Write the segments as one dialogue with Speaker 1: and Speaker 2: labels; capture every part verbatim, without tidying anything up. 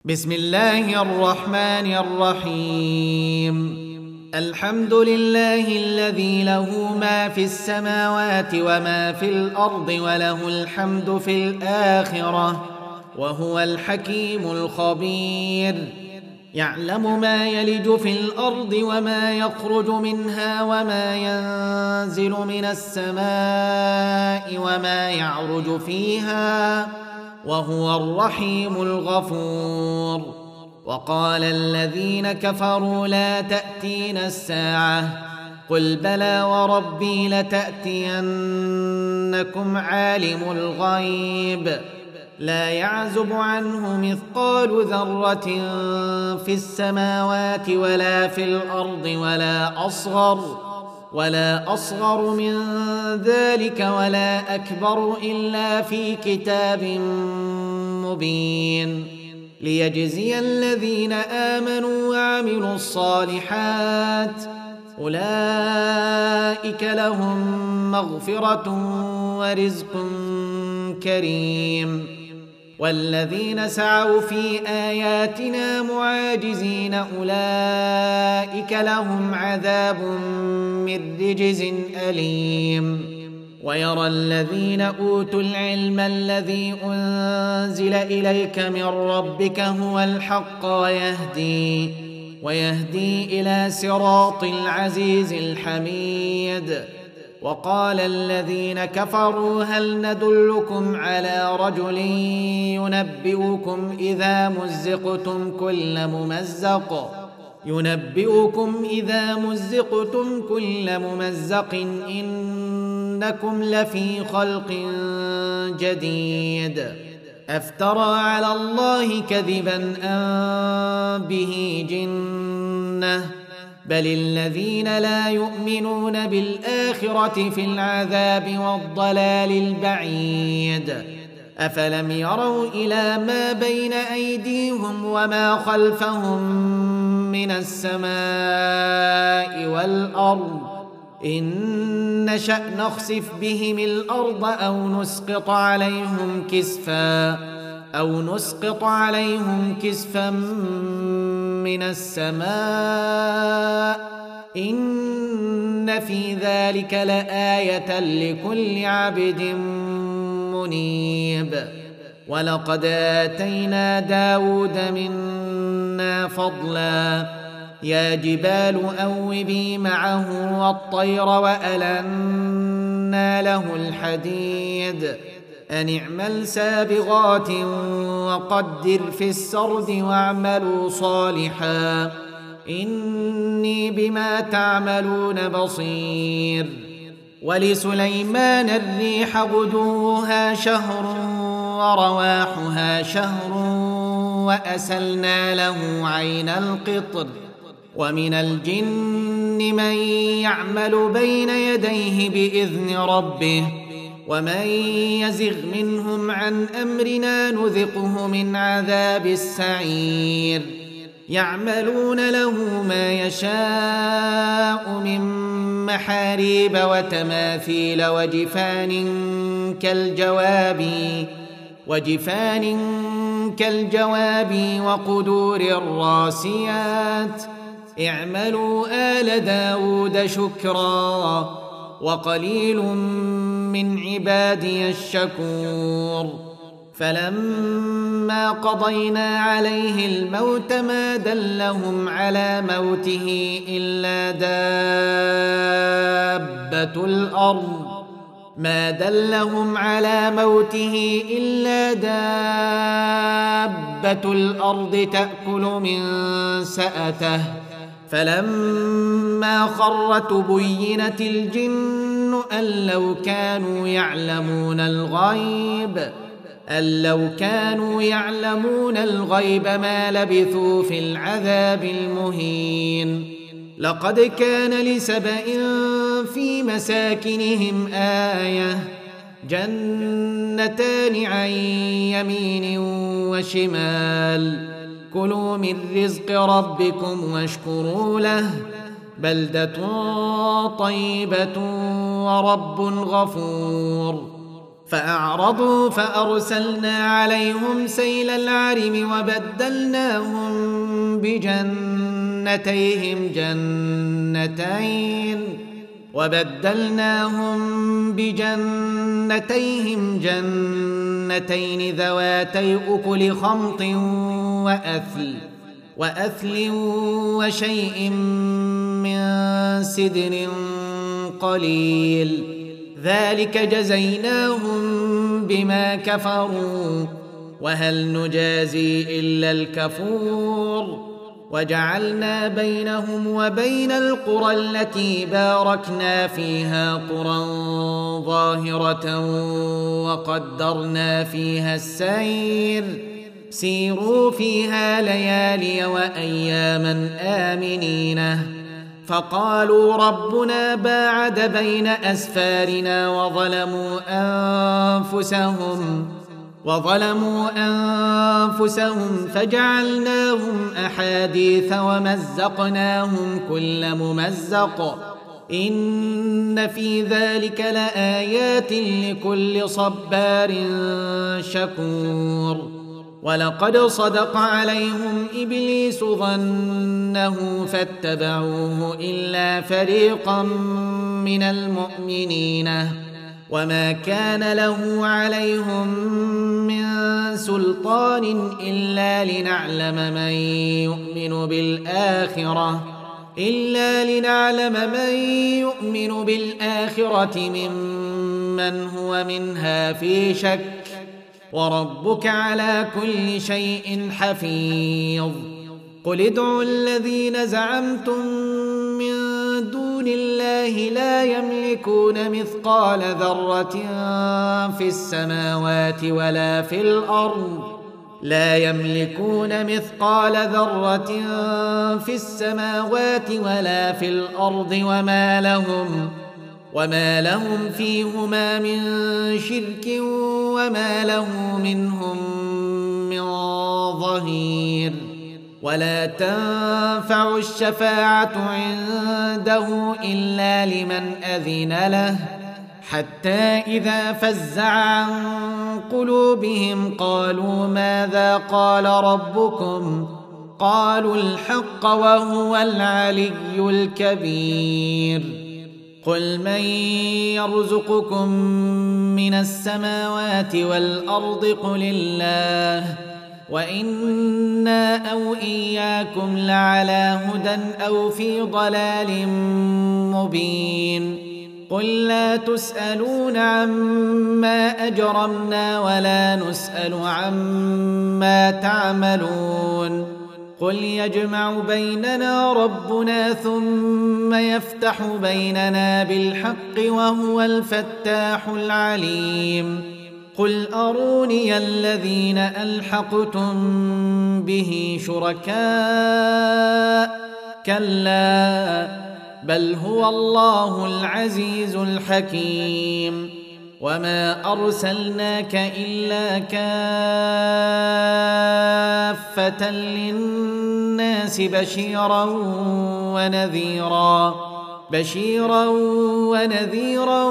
Speaker 1: بسم الله الرحمن الرحيم. الحمد لله الذي له ما في السماوات وما في الأرض وله الحمد في الآخرة وهو الحكيم الخبير. يعلم ما يلج في الأرض وما يخرج منها وما ينزل من السماء وما يعرج فيها وهو الرحيم الغفور. وقال الذين كفروا لا تأتينا الساعة قل بلى وربي لتأتينكم عالم الغيب لا يعزب عنه مثقال ذرة في السماوات ولا في الأرض ولا أصغر ولا أصغر من ذلك ولا أكبر إلا في كتاب مبين ليجزي الذين آمنوا وعملوا الصالحات أولئك لهم مغفرة ورزق كريم. والذين سعوا في آياتنا معاجزين أولئك لهم عذاب من رجز أليم. ويرى الذين أوتوا العلم الذي أنزل إليك من ربك هو الحق ويهدي ويهدي إلى صراط العزيز الحميد. وقال الذين كفروا هل ندلكم على رجل ينبئكم إذا مزقتم كل ممزق ينبئكم إذا مزقتم كل ممزق إنكم لفي خلق جديد أفترى على الله كذبا أم به جنة بل الذين لا يؤمنون بالآخرة في العذاب والضلال البعيد. أفلم يروا إلى ما بين أيديهم وما خلفهم من السماء والأرض إن نشأ نخسف بهم الأرض أو نسقط عليهم كسفا أو نسقط عليهم كسفا من السماء إن في ذلك لآية لكل عبد منيب. ولقد آتينا داود منا فضلا يا جبال أوبي معه والطير وألنا له الحديد أن اعمل سابغات وقدر في السرد واعملوا صالحا إني بما تعملون بصير. ولسليمان الريح غدوها شهر ورواحها شهر وأسلنا له عين القطر ومن الجن من يعمل بين يديه بإذن ربه ومن يزغ منهم عن أمرنا نذقه من عذاب السعير. يعملون له ما يشاء من محاريب وتماثيل وجفان كالجواب وجفان كالجواب وقدور الراسيات اعملوا آل داود شكرا وقليل من عبادي الشكور. فلما قضينا عليه الموت ما دلهم على موته إلا دابة الأرض ما دلهم على موته إلا دابة الأرض تأكل من سأته فلما خر تبينت الجن أن لو كانوا يعلمون الغيب أن لو كانوا يعلمون الغيب ما لبثوا في العذاب المهين. لقد كان لسبإ في مساكنهم آية جنتان عن يمين وشمال كلوا من رزق ربكم واشكروا له بلدة طيبة ورب غفور. فأعرضوا فأرسلنا عليهم سيل العرم وبدلناهم بجنتيهم جنتين وبدلناهم بجنتيهم جنتين ذواتي أكل خمط وأثل وأثل وشيء من سدر قليل ذلك جزيناهم بما كفروا وهل نجازي إلا الكفور وجعلنا بينهم وبين القرى التي باركنا فيها قرى ظاهرة وقدرنا فيها السير سيروا فيها ليالي وأياما آمنين فقالوا ربنا باعد بين أسفارنا وظلموا أنفسهم وظلموا أنفسهم فجعلناهم أحاديث ومزقناهم كل ممزق إن في ذلك لآيات لكل صبار شكور ولقد صدق عليهم إبليس ظنه فاتبعوه إلا فريقا من المؤمنين وما كان له عليهم من سلطان إلا لنعلم من يؤمن بالآخرة إلا لنعلم من يؤمن بالآخرة ممن هو منها في شك وربك على كل شيء حفيظ قل ادعوا الذين زعمتم من دون الله لا يملكون مثقال ذرة في السماوات ولا في الأرض لا يملكون مثقال ذرة في السماوات ولا في الأرض وما لهم وما لهم فيهما من شرك وما له منهم من ظهير ولا تنفع الشفاعة عنده إلا لمن أذن له حتى إذا فزع عن قلوبهم قالوا ماذا قال ربكم قالوا الحق وهو العلي الكبير قل من يرزقكم من السماوات والأرض قل الله وإنا أو إياكم لعلى هدى أو في ضلال مبين قل لا تسألون عما أجرمنا ولا نسأل عما تعملون قل يجمع بيننا ربنا ثم يفتح بيننا بالحق وهو الفتاح العليم قل أروني الذين ألحقتم به شركاء كلا بل هو الله العزيز الحكيم وما أرسلناك إلا كافة للناس بشيرا ونذيرا بشيرا ونذيرا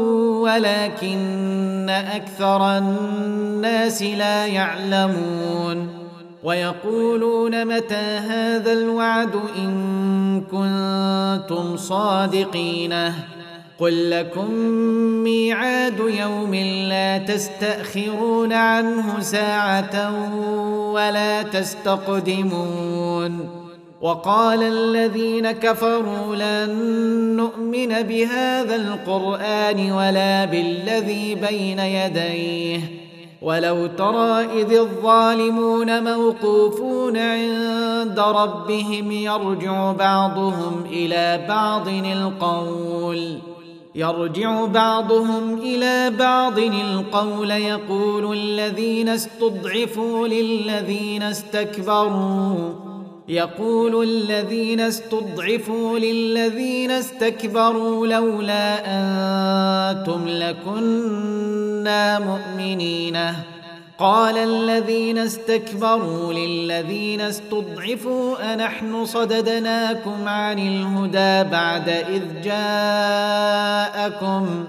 Speaker 1: ولكن أكثر الناس لا يعلمون ويقولون متى هذا الوعد إن كنتم صادقين قل لكم ميعاد يوم لا تستأخرون عنه ساعة ولا تستقدمون وقال الذين كفروا لن نؤمن بهذا القرآن ولا بالذي بين يديه ولو ترى إذ الظالمون موقوفون عند ربهم يرجع بعضهم إلى بعض القول يرجع بعضهم إلى بعض القول يقول الذين استضعفوا للذين استكبروا يقول الذين استضعفوا للذين استكبروا لولا أنتم لكنا مؤمنين قال الذين استكبروا للذين استضعفوا أنحن صددناكم عن الهدى بعد إذ جاءكم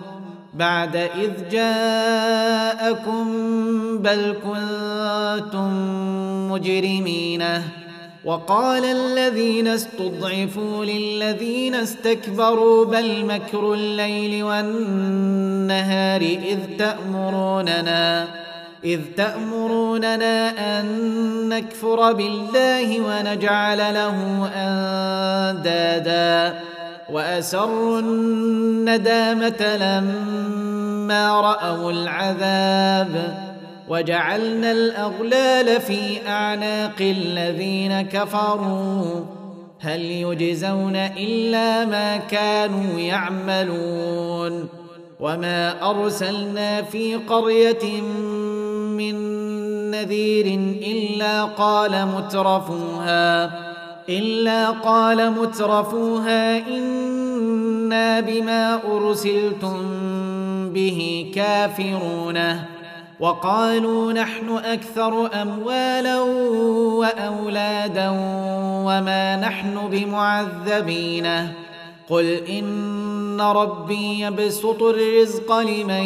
Speaker 1: بعد إذ جاءكم بل كنتم مجرمين. وقال الذين استضعفوا للذين استكبروا بل مكر الليل والنهار إذ تأمروننا إذ تأمروننا أن نكفر بالله ونجعل له أندادا وأسروا الندامة لما رأوا العذاب وجعلنا الأغلال في أعناق الذين كفروا هل يجزون إلا ما كانوا يعملون. وما أرسلنا في قرية من نذير إلا قال مترفوها إلا قال مترفوها إنا بما أرسلتم به كافرون. وقالوا نحن أكثر أموالا وأولادا وما نحن بمعذبين. قل إن ربي يبسط الرزق لمن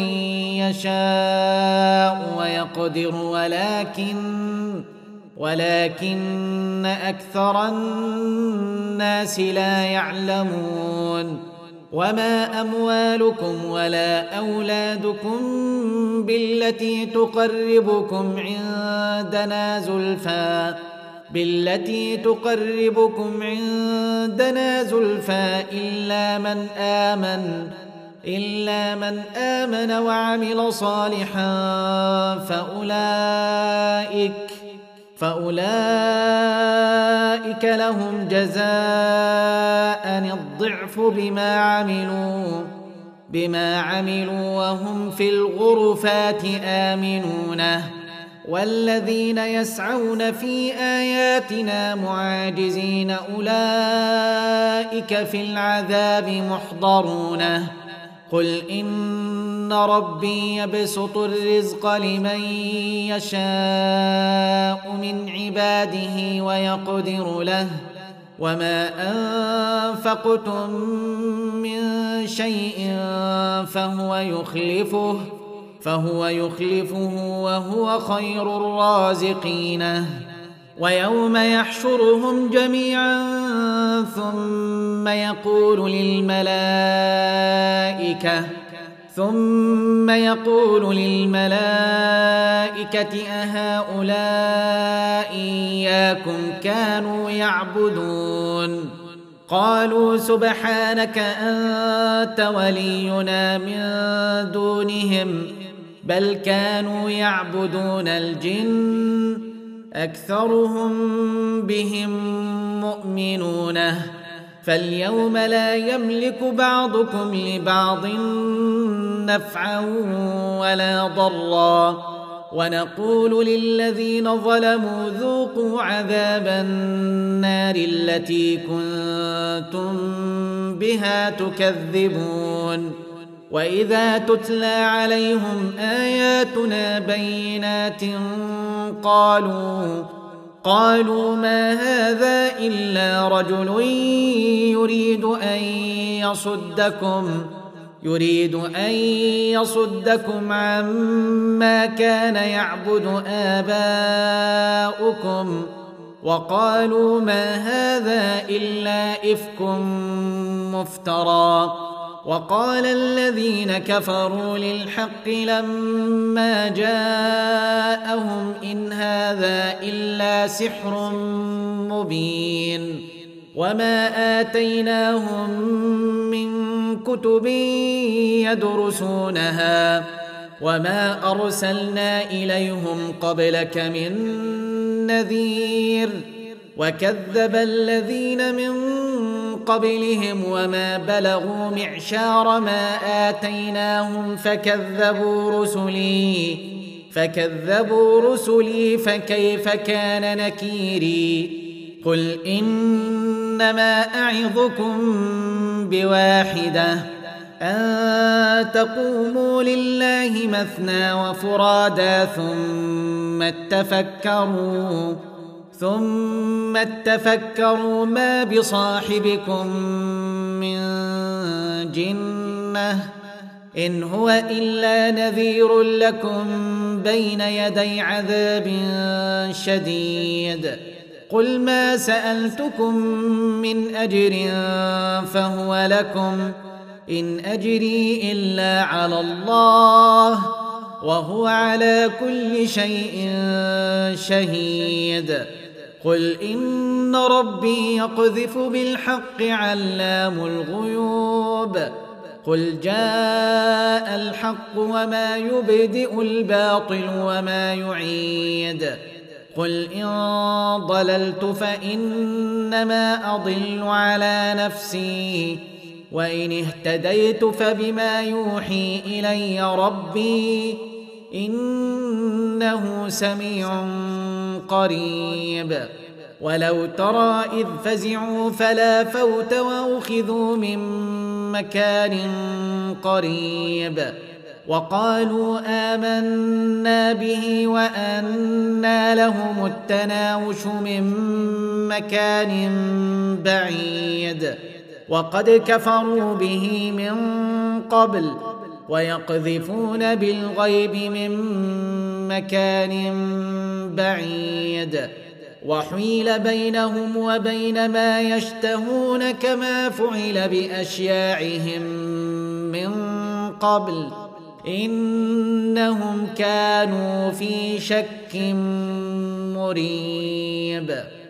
Speaker 1: يشاء ويقدر ولكن ولكن أكثر الناس لا يعلمون. وما أموالكم ولا أولادكم بالتي تقربكم عندنا زلفى بالتي تقربكم عندنا زلفى إلا من آمن إلا من آمن وعمل صالحا فأولئك فأولئك لهم جزاء الضعف بما عملوا بما عملوا وهم في الغرفات آمنون. والذين يسعون في آياتنا معاجزين أولئك في العذاب محضرون. قل إن ربي يبسط الرزق لمن يشاء من عباده ويقدر له وما أنفقتم من شيء فهو يخلفه فهو يخلفه وهو خير الرازقين. ويوم يحشرهم جميعا ثم يقول للملائكة ثم يقول للملائكة أهؤلاء إياكم كانوا يعبدون قالوا سبحانك أنت ولينا من دونهم بل كانوا يعبدون الجن أكثرهم بهم مؤمنون. فاليوم لا يملك بعضكم لبعض نفعا ولا ضرا ونقول للذين ظلموا ذوقوا عذاب النار التي كنتم بها تكذبون. وإذا تتلى عليهم آياتنا بينات قالوا قالوا ما هذا إلا رجل يريد أن يصدكم يريد أن يصدكم عما كان يعبد آباؤكم وقالوا ما هذا إلا إفك مفترى. وقال الذين كفروا للحق لما جاءهم إن هذا إلا سحر مبين. وما آتيناهم من كتب يدرسونها وما أرسلنا إليهم قبلك من نذير وكذب الذين من قبلهم وما بلغوا معشار ما آتيناهم فكذبوا رسلي فكذبوا رسلي فكيف كان نكيري. قل إنما أعظكم بواحدة أن تقوموا لله مثنى وفرادا ثم تفكروا ثم تفكروا ما بصاحبكم من جنة إن هو إلا نذير لكم بين يدي عذاب شديد قل ما سألتكم من أجر فهو لكم إن أجري إلا على الله وهو على كل شيء شهيد قل إن ربي يقذف بالحق علام الغيوب قل جاء الحق وما يبدئ الباطل وما يعيد قل إن ضللت فإنما أضل على نفسي وإن اهتديت فبما يوحي إلي ربي إنه سميع قريب ولو ترى إذ فزعوا فلا فوت وأخذوا من مكان قريب وقالوا آمنا به وأنى لهم التناوش من مكان بعيد وقد كفروا به من قبل ويقذفون بالغيب من مكان بعيد وحيل بينهم وبين ما يشتهون كما فعل بأشياعهم من قبل إنهم كانوا في شك مريب.